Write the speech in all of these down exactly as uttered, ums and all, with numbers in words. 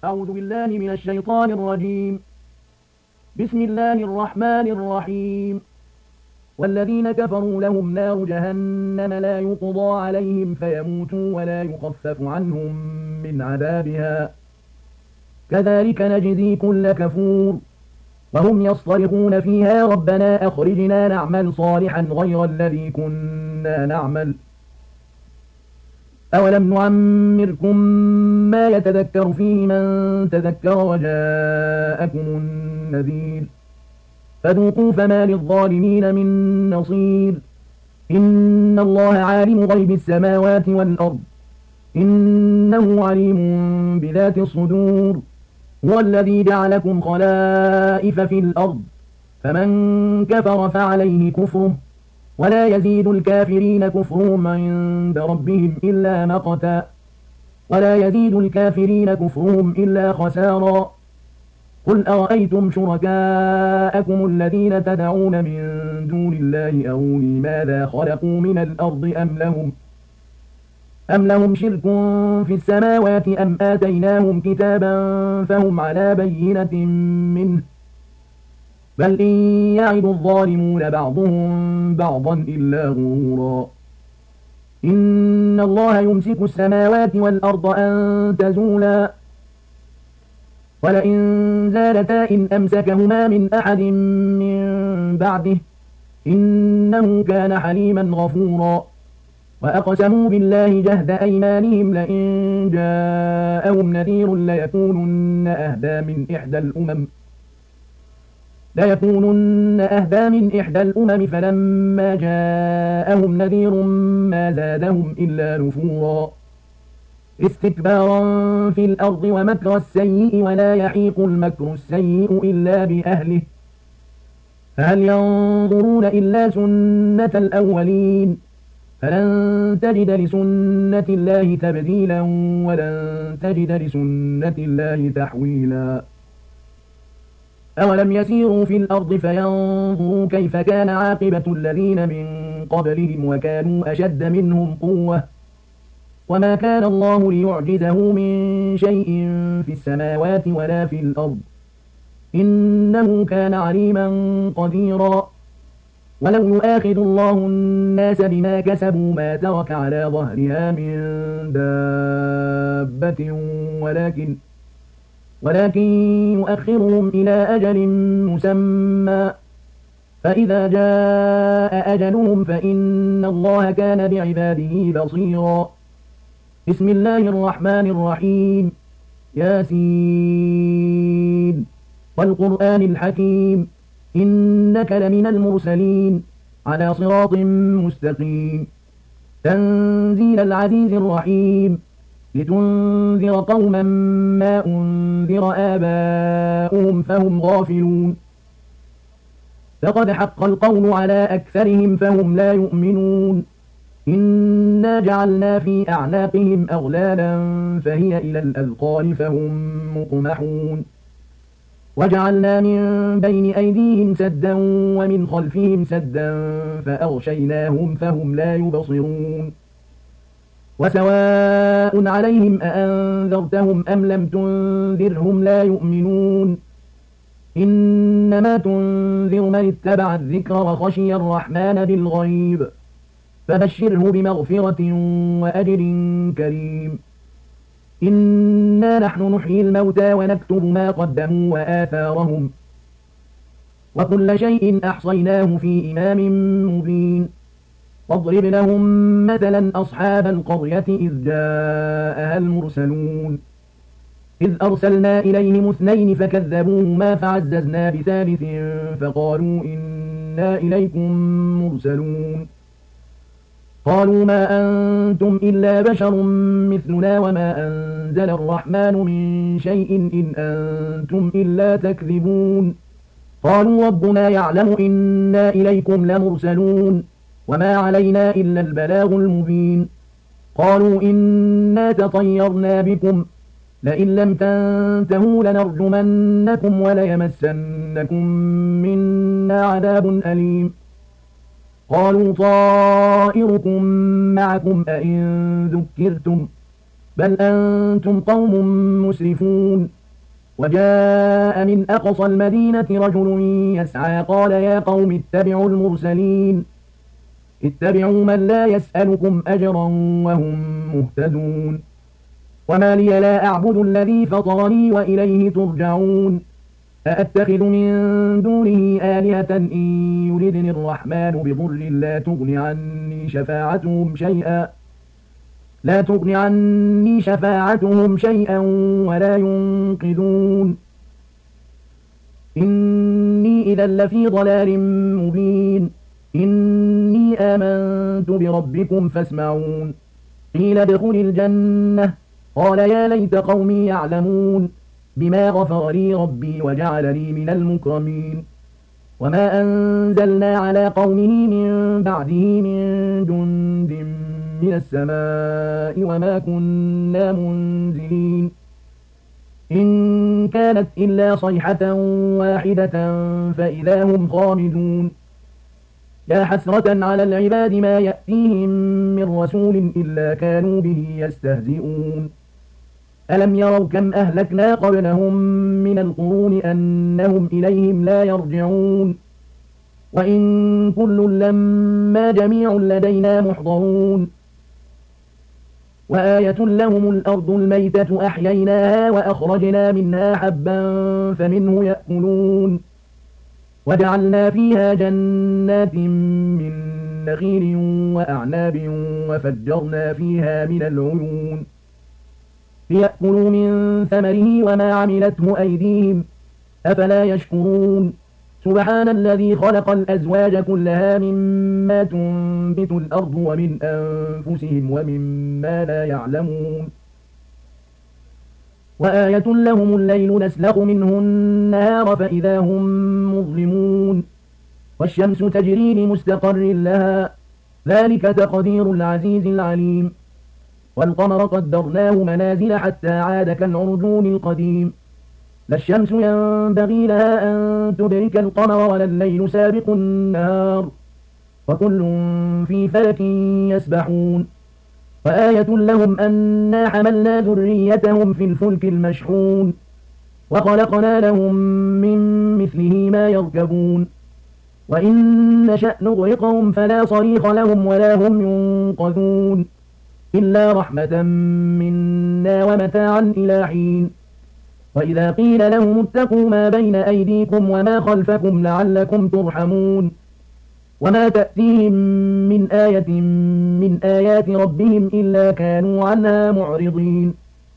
أعوذ بالله من الشيطان الرجيم. بسم الله الرحمن الرحيم. والذين كفروا لهم نار جهنم لا يقضى عليهم فيموتوا ولا يخفف عنهم من عذابها كذلك نجزي كل كفور وهم يصطرخون فيها ربنا أخرجنا نعمل صالحا غير الذي كنا نعمل أولم نعمركم ما يتذكر فيه من تذكر وجاءكم النذير فذوقوا فما للظالمين من نصير إن الله عالم غيب السماوات والأرض إنه عليم بذات الصدور هو الذي جعلكم خلائف في الأرض فمن كفر فعليه كفره ولا يزيد الكافرين كفرهم عند ربهم إلا مقتا ولا يزيد الكافرين كفرهم إلا خسارا قل أرأيتم شركاءكم الذين تدعون من دون الله أروني ماذا خلقوا من الأرض أم لهم أم لهم شرك في السماوات أم آتيناهم كتابا فهم على بينة منه بل إن يعد الظالمون بعضهم بعضا إلا غرورا إن الله يمسك السماوات والأرض أن تزولا ولئن زالتا إن أمسكهما من أحد من بعده إنه كان حليما غفورا وأقسموا بالله جهد أيمانهم لئن جاءهم نذير ليكونن أهدى من إحدى الأمم ليكونن أهدى من إحدى الأمم فلما جاءهم نذير ما زادهم إلا نفورا استكبارا في الأرض ومكر السيء ولا يحيق المكر السيء إلا بأهله فهل ينظرون إلا سنة الأولين فلن تجد لسنة الله تبديلا ولن تجد لسنة الله تحويلا أولم يسيروا في الأرض فينظروا كيف كان عاقبة الذين من قبلهم وكانوا أشد منهم قوة وما كان الله ليعجزه من شيء في السماوات ولا في الأرض إنه كان عليما قديرا ولو يؤاخذ الله الناس بما كسبوا ما ترك على ظهرها من دابة ولكن ولكن يؤخرهم إلى أجل مسمى فإذا جاء أجلهم فإن الله كان بعباده بصيرا بسم الله الرحمن الرحيم ياسين والقرآن الحكيم إنك لمن المرسلين على صراط مستقيم تنزيل العزيز الرحيم لتنذر قوما ما أنذر آباؤهم فهم غافلون فقد حق القول على أكثرهم فهم لا يؤمنون إنا جعلنا في أعناقهم أغلالا فهي إلى الأذقان فهم مقمحون وجعلنا من بين أيديهم سدا ومن خلفهم سدا فأغشيناهم فهم لا يبصرون وسواء عليهم أأنذرتهم أم لم تنذرهم لا يؤمنون إنما تنذر من اتبع الذكر وخشي الرحمن بالغيب فبشره بمغفرة وأجر كريم إنا نحن نحيي الموتى ونكتب ما قدموا وآثارهم وكل شيء أحصيناه في إمام مبين واضرب لهم مثلا أصحاب القرية إذ جاءها المرسلون إذ أرسلنا إليهم اثنين فكذبوهما فعززنا بثالث فقالوا إنا إليكم مرسلون قالوا ما أنتم إلا بشر مثلنا وما أنزل الرحمن من شيء إن أنتم إلا تكذبون قالوا ربنا يعلم إنا إليكم لمرسلون وما علينا إلا البلاغ المبين قالوا إنا تطيرنا بكم لئن لم تنتهوا لنرجمنكم وليمسنكم منا عذاب أليم قالوا طائركم معكم أئن ذكرتم بل أنتم قوم مسرفون. وجاء من أقصى المدينة رجل يسعى قال يا قوم اتبعوا المرسلين اتبعوا من لا يسألكم أجرا وهم مهتدون. وما لي لا أعبد الذي فطرني وإليه ترجعون. أأتخذ من دونه آلهة إن يردني الرحمن بضر لا تغن عني شفاعتهم شيئا لا تغن عني شفاعتهم شيئا ولا ينقذون. إني إذا لفي ضلال مبين. إني آمنت بربكم فاسمعون. قيل ادخل الجنة قال يا ليت قومي يعلمون بما غفر لي ربي وجعلني من المكرمين. وما أنزلنا على قومه من بعده من جند من السماء وما كنا منزلين. إن كانت إلا صيحة واحدة فإذا هم خامدون. يا حسرة على العباد ما يأتيهم من رسول إلا كانوا به يستهزئون. ألم يروا كم أهلكنا قبلهم من القرون أنهم إليهم لا يرجعون. وإن كل لما جميع لدينا محضرون. وآية لهم الأرض الميتة أحييناها وأخرجنا منها حبا فمنه يأكلون. وجعلنا فيها جنات من نخيل وأعناب وفجرنا فيها من العيون ليأكلوا من ثمره وما عملته أيديهم أفلا يشكرون. سبحان الذي خلق الأزواج كلها مما تنبت الأرض ومن أنفسهم ومما لا يعلمون. وآية لهم الليل نسلخ منه النهار فإذا هم مظلمون. والشمس تجري لمستقر لها ذلك تقدير العزيز العليم. والقمر قدرناه منازل حتى عاد كالعرجون القديم. لا الشمس ينبغي لها أن تدرك القمر ولا الليل سابق النهار وكل في فلك يسبحون. وآية لهم أنا حملنا ذريتهم في الفلك المشحون وخلقنا لهم من مثله ما يركبون. وإن نشأ نغرقهم فلا صريخ لهم ولا هم ينقذون إلا رحمة منا ومتاعا إلى حين. وإذا قيل لهم اتقوا ما بين أيديكم وما خلفكم لعلكم ترحمون. وما تأتيهم من آية من آيات ربهم إلا كانوا عنها معرضين.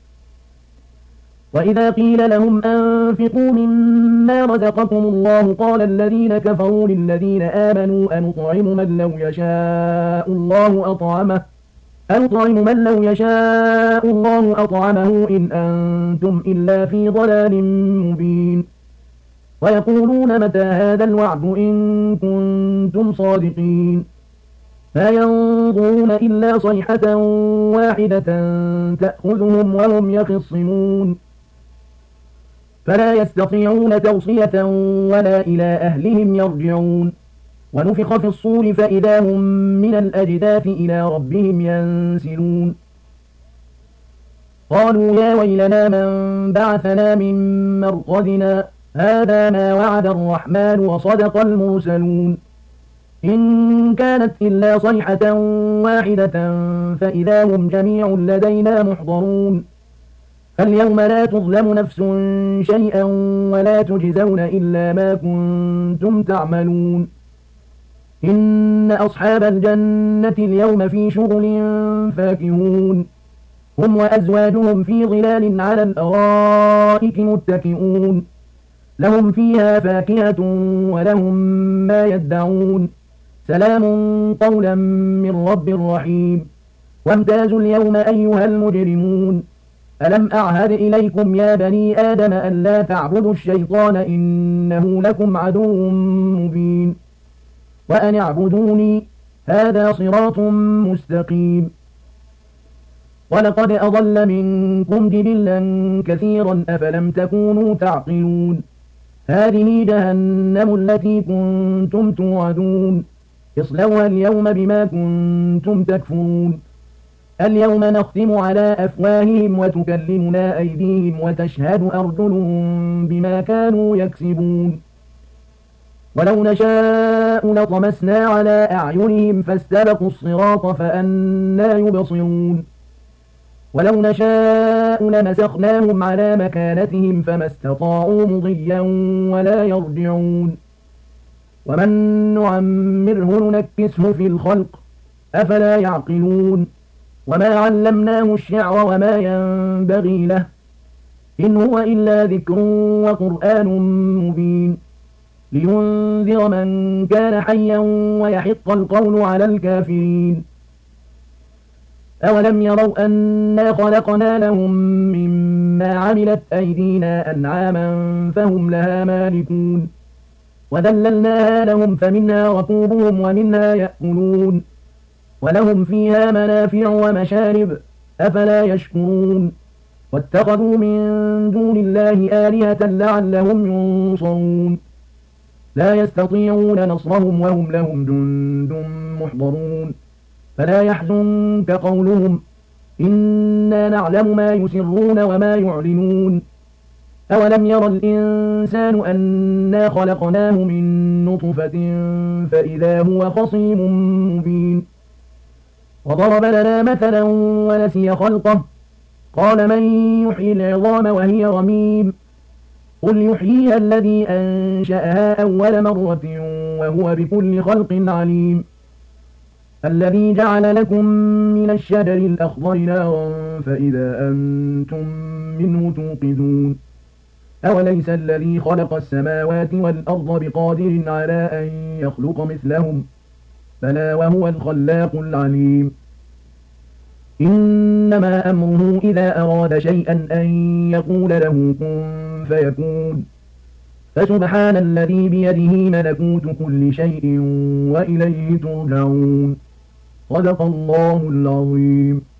وإذا قيل لهم أنفقوا مما رزقكم الله قال الذين كفروا للذين آمنوا أنطعم من لو يشاء الله أطعمه أنطعم من لو يشاء الله أطعمه إن أنتم إلا في ضلال مبين. ويقولون متى هذا الوعد إن كنتم صادقين. ما ينظرون إلا صيحة واحدة تأخذهم وهم يخصمون. فلا يستطيعون توصية ولا إلى أهلهم يرجعون. ونفخ في الصور فإذا هم من الأجداث إلى ربهم ينسلون. قالوا يا ويلنا من بعثنا من مرقدنا هذا ما وعد الرحمن وصدق المرسلون. إن كانت إلا صيحة واحدة فإذا هم جميع لدينا محضرون. فاليوم لا تظلم نفس شيئا ولا تجزون إلا ما كنتم تعملون. إن أصحاب الجنة اليوم في شغل فاكهون. هم وأزواجهم في ظلال على الأرائك متكئون. لهم فيها فاكهة ولهم ما يدعون. سلام قولا من رب رحيم. وامتازوا اليوم أيها المجرمون. ألم أعهد إليكم يا بني آدم أن لا تعبدوا الشيطان إنه لكم عدو مبين. وأن اعبدوني هذا صراط مستقيم. ولقد أضل منكم جبلا كثيرا أفلم تكونوا تعقلون. هذه جهنم التي كنتم توعدون اصلوها اليوم بما كنتم تكفرون. اليوم نختم على أفواههم وتكلمنا أيديهم وتشهد أرجلهم بما كانوا يكسبون ولو نشاء لطمسنا على أعينهم فاستبقوا الصراط فأنى يبصرون ولو نشاء لمسخناهم على مكانتهم فما استطاعوا مضيا ولا يرجعون ومن نعمره ننكسه في الخلق أفلا يعقلون وما علمناه الشعر وما ينبغي له إن هو إلا ذكر وقرآن مبين لينذر من كان حيا ويحق القول على الكافرين أولم يروا أنا خلقنا لهم مما عملت أيدينا أنعاما فهم لها مالكون وذللناها لهم فمنها ركوبهم ومنها يأكلون ولهم فيها منافع ومشارب أفلا يشكرون واتخذوا من دون الله آلهة لعلهم ينصرون لا يستطيعون نصرهم وهم لهم جند محضرون فلا يحزنك قولهم إنا نعلم ما يسرون وما يعلنون أولم ير الإنسان أنا خلقناه من نطفة فإذا هو خصيم مبين وضرب لنا مثلا ونسي خلقه قال من يحيي العظام وهي رميم قل يحييها الذي أنشأها أول مرة وهو بكل خلق عليم الذي جعل لكم من الشجر الأخضر نارا فإذا أنتم منه توقدون أوليس الذي خلق السماوات والأرض بقادر على أن يخلق مثلهم بلى وهو الخلاق العليم إنما أمره إذا أراد شيئا أن يقول له كن فيكون فسبحان الذي بيده ملكوت كل شيء وإليه ترجعون صدق الله العظيم.